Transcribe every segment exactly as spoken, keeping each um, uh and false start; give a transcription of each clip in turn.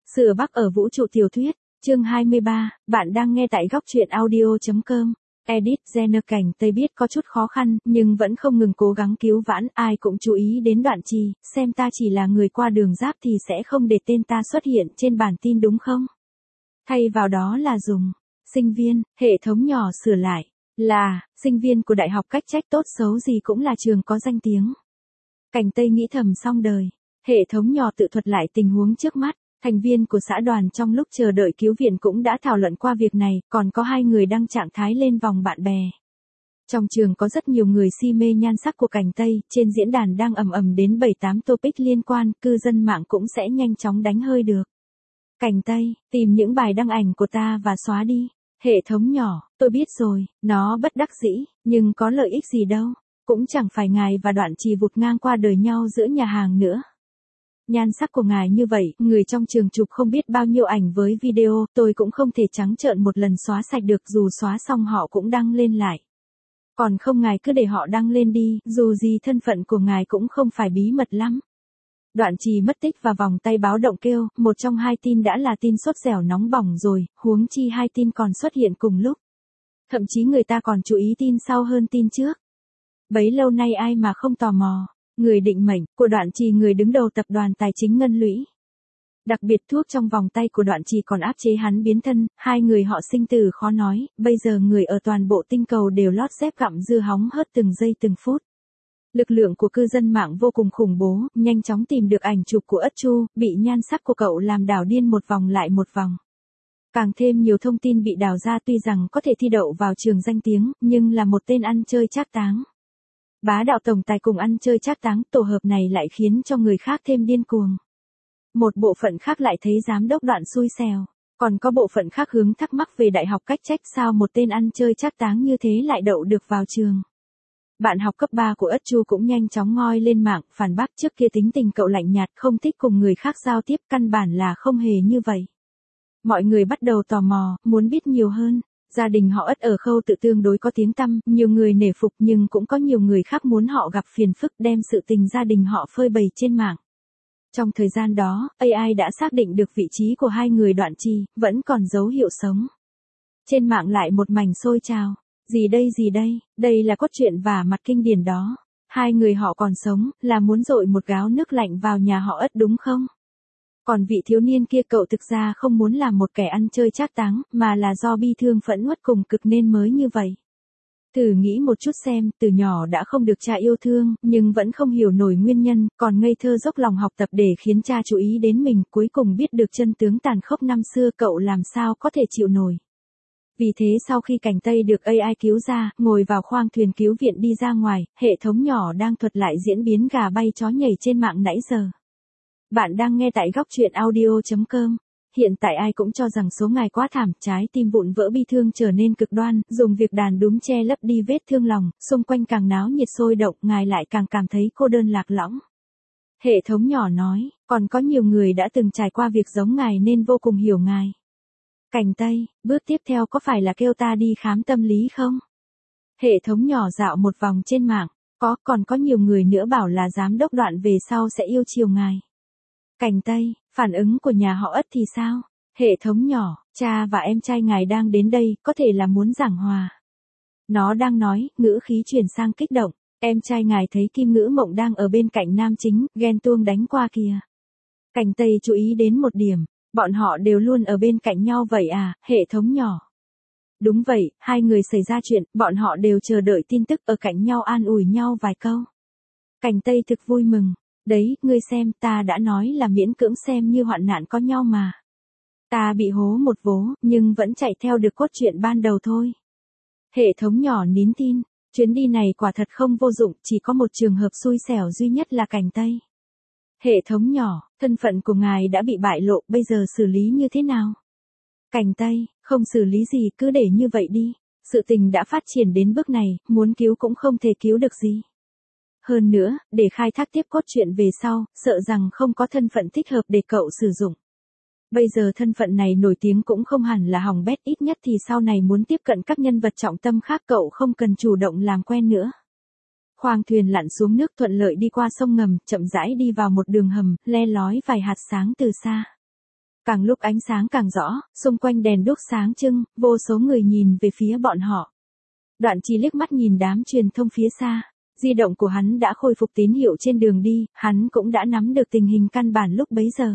Sửa Bắc ở vũ trụ tiểu thuyết, chương hai mươi ba, bạn đang nghe tại góc truyện audio.com. Edit Jenner Cảnh Tây biết có chút khó khăn, nhưng vẫn không ngừng cố gắng cứu vãn, ai cũng chú ý đến đoạn Trì, xem ta chỉ là người qua đường giáp thì sẽ không để tên ta xuất hiện trên bản tin đúng không? Thay vào đó là dùng, sinh viên, hệ thống nhỏ sửa lại, là, sinh viên của đại học cách trách tốt xấu gì cũng là trường có danh tiếng. Cảnh Tây nghĩ thầm xong đời, hệ thống nhỏ tự thuật lại tình huống trước mắt. Thành viên của xã đoàn trong lúc chờ đợi cứu viện cũng đã thảo luận qua việc này, còn có hai người đăng trạng thái lên vòng bạn bè. Trong trường có rất nhiều người si mê nhan sắc của Cảnh Tây, trên diễn đàn đang ầm ầm đến bảy tám topic liên quan, cư dân mạng cũng sẽ nhanh chóng đánh hơi được. Cảnh Tây, tìm những bài đăng ảnh của ta và xóa đi. Hệ thống nhỏ, tôi biết rồi, nó bất đắc dĩ, nhưng có lợi ích gì đâu, cũng chẳng phải ngài và Đoạn Trì vụt ngang qua đời nhau giữa nhà hàng nữa. Nhan sắc của ngài như vậy, người trong trường chụp không biết bao nhiêu ảnh với video, tôi cũng không thể trắng trợn một lần xóa sạch được, dù xóa xong họ cũng đăng lên lại. Còn không ngài cứ để họ đăng lên đi, dù gì thân phận của ngài cũng không phải bí mật lắm. Đoạn Trì mất tích và vòng tay báo động kêu, một trong hai tin đã là tin sốt dẻo nóng bỏng rồi, huống chi hai tin còn xuất hiện cùng lúc. Thậm chí người ta còn chú ý tin sau hơn tin trước. Bấy lâu nay ai mà không tò mò. Người định mệnh của Đoạn Trì, người đứng đầu tập đoàn tài chính Ngân Lũy. Đặc biệt thuốc trong vòng tay của Đoạn Trì còn áp chế hắn biến thân, hai người họ sinh tử khó nói, bây giờ người ở toàn bộ tinh cầu đều lót dép gặm dưa hóng hớt từng giây từng phút. Lực lượng của cư dân mạng vô cùng khủng bố, nhanh chóng tìm được ảnh chụp của Ất Chu, bị nhan sắc của cậu làm đảo điên một vòng lại một vòng. Càng thêm nhiều thông tin bị đào ra, tuy rằng có thể thi đậu vào trường danh tiếng, nhưng là một tên ăn chơi trác táng. Bá đạo tổng tài cùng ăn chơi trác táng, tổ hợp này lại khiến cho người khác thêm điên cuồng. Một bộ phận khác lại thấy giám đốc Đoạn xui xẻo, còn có bộ phận khác hướng thắc mắc về đại học cách trách, sao một tên ăn chơi trác táng như thế lại đậu được vào trường. Bạn học cấp ba của Ất Chu cũng nhanh chóng ngoi lên mạng, phản bác trước kia tính tình cậu lạnh nhạt, không thích cùng người khác giao tiếp, căn bản là không hề như vậy. Mọi người bắt đầu tò mò, muốn biết nhiều hơn. Gia đình họ Ất ở khâu tự tương đối có tiếng tăm, nhiều người nể phục, nhưng cũng có nhiều người khác muốn họ gặp phiền phức, đem sự tình gia đình họ phơi bày trên mạng. Trong thời gian đó, a i đã xác định được vị trí của hai người Đoạn Trì, vẫn còn dấu hiệu sống. Trên mạng lại một mảnh xôi trào. Gì đây gì đây, đây là cốt truyện vả mặt kinh điển đó. Hai người họ còn sống, là muốn dội một gáo nước lạnh vào nhà họ Ất đúng không? Còn vị thiếu niên kia, cậu thực ra không muốn làm một kẻ ăn chơi trác táng, mà là do bi thương phẫn uất cùng cực nên mới như vậy. Thử nghĩ một chút xem, từ nhỏ đã không được cha yêu thương, nhưng vẫn không hiểu nổi nguyên nhân, còn ngây thơ dốc lòng học tập để khiến cha chú ý đến mình, cuối cùng biết được chân tướng tàn khốc năm xưa, cậu làm sao có thể chịu nổi. Vì thế sau khi Cảnh Tây được a i cứu ra, ngồi vào khoang thuyền cứu viện đi ra ngoài, hệ thống nhỏ đang thuật lại diễn biến gà bay chó nhảy trên mạng nãy giờ. Bạn đang nghe tại góc truyện audio.com. Hiện tại ai cũng cho rằng số ngài quá thảm, trái tim vụn vỡ bi thương trở nên cực đoan, dùng việc đàn đúm che lấp đi vết thương lòng, xung quanh càng náo nhiệt sôi động, ngài lại càng cảm thấy cô đơn lạc lõng. Hệ thống nhỏ nói, còn có nhiều người đã từng trải qua việc giống ngài nên vô cùng hiểu ngài. Cảnh Tây, bước tiếp theo có phải là kêu ta đi khám tâm lý không? Hệ thống nhỏ dạo một vòng trên mạng, có, còn có nhiều người nữa bảo là giám đốc Đoạn về sau sẽ yêu chiều ngài. Cảnh Tây, phản ứng của nhà họ Ất thì sao? Hệ thống nhỏ, cha và em trai ngài đang đến đây, có thể là muốn giảng hòa. Nó đang nói, ngữ khí chuyển sang kích động, em trai ngài thấy Kim Ngữ Mộng đang ở bên cạnh nam chính, ghen tuông đánh qua kìa. Cảnh Tây chú ý đến một điểm, bọn họ đều luôn ở bên cạnh nhau vậy à, hệ thống nhỏ. Đúng vậy, hai người xảy ra chuyện, bọn họ đều chờ đợi tin tức, ở cạnh nhau an ủi nhau vài câu. Cảnh Tây thực vui mừng. Đấy, ngươi xem, ta đã nói là miễn cưỡng xem như hoạn nạn có nhau mà. Ta bị hố một vố, nhưng vẫn chạy theo được cốt truyện ban đầu thôi. Hệ thống nhỏ nín tin, chuyến đi này quả thật không vô dụng, chỉ có một trường hợp xui xẻo duy nhất là Cảnh Tây. Hệ thống nhỏ, thân phận của ngài đã bị bại lộ, bây giờ xử lý như thế nào? Cảnh Tây, không xử lý gì, cứ để như vậy đi. Sự tình đã phát triển đến bước này, muốn cứu cũng không thể cứu được gì. Hơn nữa, để khai thác tiếp cốt truyện về sau, sợ rằng không có thân phận thích hợp để cậu sử dụng. Bây giờ thân phận này nổi tiếng cũng không hẳn là hỏng bét, ít nhất thì sau này muốn tiếp cận các nhân vật trọng tâm khác cậu không cần chủ động làm quen nữa. Khoang thuyền lặn xuống nước thuận lợi đi qua sông ngầm, chậm rãi đi vào một đường hầm, le lói vài hạt sáng từ xa. Càng lúc ánh sáng càng rõ, xung quanh đèn đuốc sáng trưng, vô số người nhìn về phía bọn họ. Đoạn Trì liếc mắt nhìn đám truyền thông phía xa. Di động của hắn đã khôi phục tín hiệu trên đường đi, hắn cũng đã nắm được tình hình căn bản lúc bấy giờ.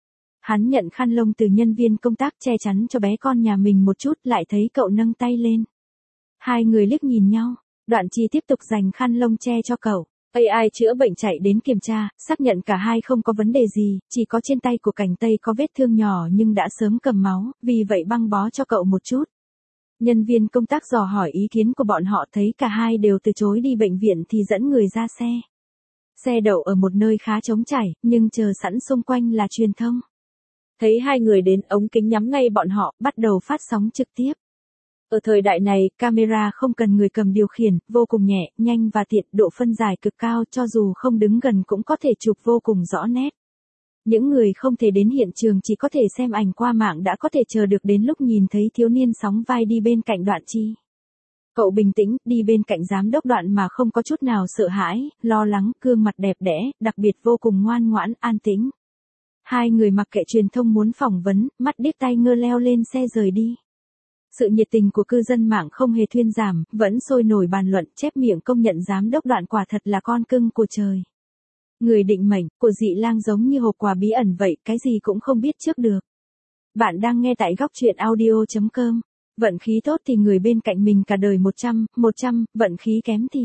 Hắn nhận khăn lông từ nhân viên công tác che chắn cho bé con nhà mình một chút, lại thấy cậu nâng tay lên. Hai người liếc nhìn nhau, Đoạn Trì tiếp tục dành khăn lông che cho cậu. a i chữa bệnh chạy đến kiểm tra, xác nhận cả hai không có vấn đề gì, chỉ có trên tay của Cảnh Tây có vết thương nhỏ nhưng đã sớm cầm máu, vì vậy băng bó cho cậu một chút. Nhân viên công tác dò hỏi ý kiến của bọn họ, thấy cả hai đều từ chối đi bệnh viện thì dẫn người ra xe. Xe đậu ở một nơi khá trống trải, nhưng chờ sẵn xung quanh là truyền thông. Thấy hai người đến, ống kính nhắm ngay bọn họ, bắt đầu phát sóng trực tiếp. Ở thời đại này, camera không cần người cầm điều khiển, vô cùng nhẹ, nhanh và tiện, độ phân giải cực cao, cho dù không đứng gần cũng có thể chụp vô cùng rõ nét. Những người không thể đến hiện trường chỉ có thể xem ảnh qua mạng đã có thể chờ được đến lúc nhìn thấy thiếu niên sóng vai đi bên cạnh Đoạn Trì. Cậu bình tĩnh, đi bên cạnh giám đốc Đoạn mà không có chút nào sợ hãi, lo lắng, gương mặt đẹp đẽ, đặc biệt vô cùng ngoan ngoãn, an tĩnh. Hai người mặc kệ truyền thông muốn phỏng vấn, mắt điếc tai ngơ leo lên xe rời đi. Sự nhiệt tình của cư dân mạng không hề thuyên giảm, vẫn sôi nổi bàn luận, chép miệng công nhận giám đốc Đoạn quả thật là con cưng của trời. Người định mệnh của Dị Lang giống như hộp quà bí ẩn vậy, cái gì cũng không biết trước được. Bạn đang nghe tại góc truyện audio chấm com. Vận khí tốt thì người bên cạnh mình cả đời một trăm, một trăm, vận khí kém thì.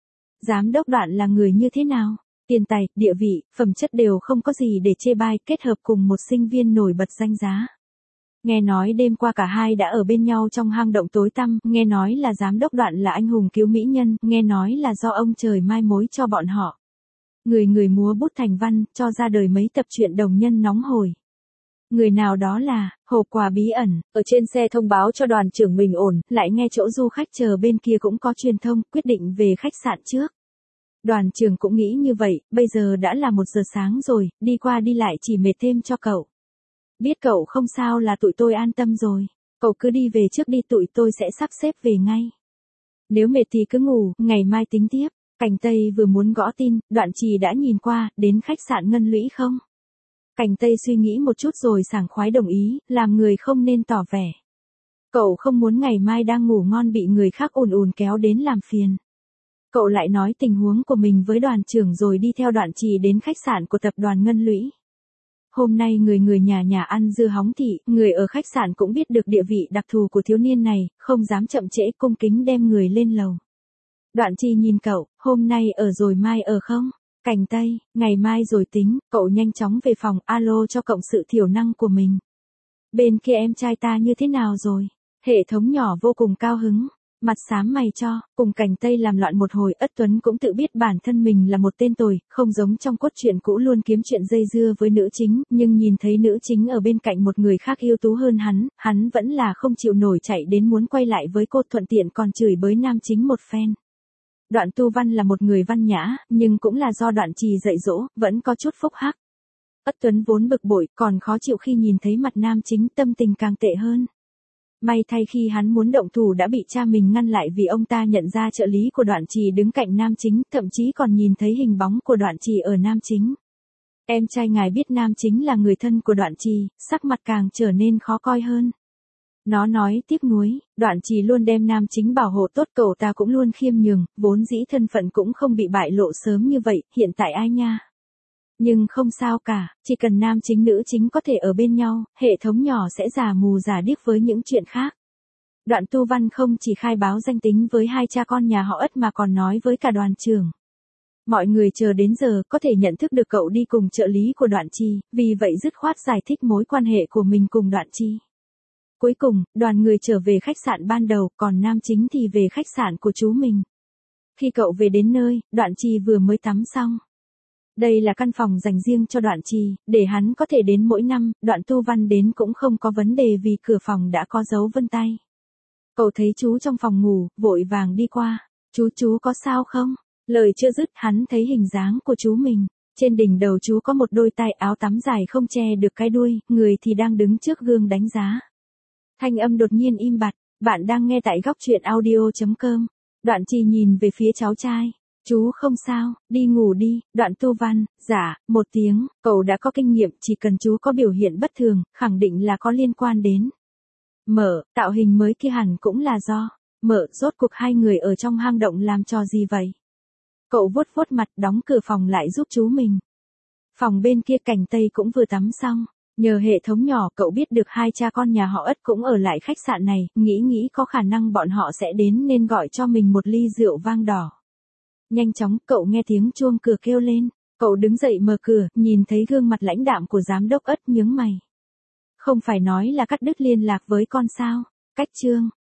Giám đốc Đoạn là người như thế nào? Tiền tài, địa vị, phẩm chất đều không có gì để chê bai, kết hợp cùng một sinh viên nổi bật danh giá. Nghe nói đêm qua cả hai đã ở bên nhau trong hang động tối tăm, nghe nói là giám đốc Đoạn là anh hùng cứu mỹ nhân, nghe nói là do ông trời mai mối cho bọn họ. Người người múa bút thành văn, cho ra đời mấy tập truyện đồng nhân nóng hổi. Người nào đó là, hộp quà bí ẩn, ở trên xe thông báo cho đoàn trưởng mình ổn, lại nghe chỗ du khách chờ bên kia cũng có truyền thông, quyết định về khách sạn trước. Đoàn trưởng cũng nghĩ như vậy, bây giờ đã là một giờ sáng rồi, đi qua đi lại chỉ mệt thêm cho cậu. Biết cậu không sao là tụi tôi an tâm rồi, cậu cứ đi về trước đi, tụi tôi sẽ sắp xếp về ngay. Nếu mệt thì cứ ngủ, ngày mai tính tiếp. Cảnh Tây vừa muốn gõ tin, Đoạn Trì đã nhìn qua, đến khách sạn Ngân Lũy không? Cảnh Tây suy nghĩ một chút rồi sảng khoái đồng ý, làm người không nên tỏ vẻ. Cậu không muốn ngày mai đang ngủ ngon bị người khác ùn ùn kéo đến làm phiền. Cậu lại nói tình huống của mình với đoàn trưởng rồi đi theo Đoạn Trì đến khách sạn của tập đoàn Ngân Lũy. Hôm nay người người nhà nhà ăn dưa hóng thị, người ở khách sạn cũng biết được địa vị đặc thù của thiếu niên này, không dám chậm trễ, cung kính đem người lên lầu. Đoạn Trì nhìn cậu, hôm nay ở rồi mai ở không? Cảnh Tây, ngày mai rồi tính, cậu nhanh chóng về phòng, alo cho cộng sự thiểu năng của mình. Bên kia em trai ta như thế nào rồi? Hệ thống nhỏ vô cùng cao hứng, mặt xám mày cho, cùng Cảnh Tây làm loạn một hồi. Ất Tuấn cũng tự biết bản thân mình là một tên tồi, không giống trong cốt truyện cũ luôn kiếm chuyện dây dưa với nữ chính, nhưng nhìn thấy nữ chính ở bên cạnh một người khác ưu tú hơn hắn, hắn vẫn là không chịu nổi, chạy đến muốn quay lại với cô, thuận tiện còn chửi bới nam chính một phen. Đoạn Tu Văn là một người văn nhã, nhưng cũng là do Đoạn Trì dạy dỗ, vẫn có chút phúc hắc. Ất Tuấn vốn bực bội, còn khó chịu khi nhìn thấy mặt nam chính, tâm tình càng tệ hơn. May thay khi hắn muốn động thủ đã bị cha mình ngăn lại, vì ông ta nhận ra trợ lý của Đoạn Trì đứng cạnh nam chính, thậm chí còn nhìn thấy hình bóng của Đoạn Trì ở nam chính. Em trai ngài biết nam chính là người thân của Đoạn Trì, sắc mặt càng trở nên khó coi hơn. Nó nói tiếc nuối, Đoạn Trì luôn đem nam chính bảo hộ tốt, cậu ta cũng luôn khiêm nhường, vốn dĩ thân phận cũng không bị bại lộ sớm như vậy, hiện tại ai nha. Nhưng không sao cả, chỉ cần nam chính nữ chính có thể ở bên nhau, hệ thống nhỏ sẽ giả mù giả điếc với những chuyện khác. Đoạn Tu Văn không chỉ khai báo danh tính với hai cha con nhà họ Ất mà còn nói với cả đoàn trưởng. Mọi người chờ đến giờ có thể nhận thức được cậu đi cùng trợ lý của Đoạn Trì, vì vậy dứt khoát giải thích mối quan hệ của mình cùng Đoạn Trì. Cuối cùng, đoàn người trở về khách sạn ban đầu, còn nam chính thì về khách sạn của chú mình. Khi cậu về đến nơi, Đoạn Trì vừa mới tắm xong. Đây là căn phòng dành riêng cho Đoạn Trì, để hắn có thể đến mỗi năm, Đoạn Tu Văn đến cũng không có vấn đề vì cửa phòng đã có dấu vân tay. Cậu thấy chú trong phòng ngủ, vội vàng đi qua. Chú chú có sao không? Lời chưa dứt, hắn thấy hình dáng của chú mình. Trên đỉnh đầu chú có một đôi tai áo tắm dài không che được cái đuôi, người thì đang đứng trước gương đánh giá. Thanh âm đột nhiên im bặt, bạn đang nghe tại góc truyện audio chấm com. Đoạn Trì nhìn về phía cháu trai. Chú không sao, đi ngủ đi, đoạn tu văn, dạ, một tiếng, cậu đã có kinh nghiệm, chỉ cần chú có biểu hiện bất thường, khẳng định là có liên quan đến. Mở, tạo hình mới kia hẳn cũng là do. Mở, rốt cuộc hai người ở trong hang động làm trò gì vậy? Cậu vuốt vuốt mặt đóng cửa phòng lại giúp chú mình. Phòng bên kia Cảnh Tây cũng vừa tắm xong. Nhờ hệ thống nhỏ cậu biết được hai cha con nhà họ Ất cũng ở lại khách sạn này, nghĩ nghĩ có khả năng bọn họ sẽ đến nên gọi cho mình một ly rượu vang đỏ. Nhanh chóng cậu nghe tiếng chuông cửa kêu lên, cậu đứng dậy mở cửa, nhìn thấy gương mặt lãnh đạm của giám đốc Ất nhướng mày. Không phải nói là cắt đứt liên lạc với con sao? Cách chương.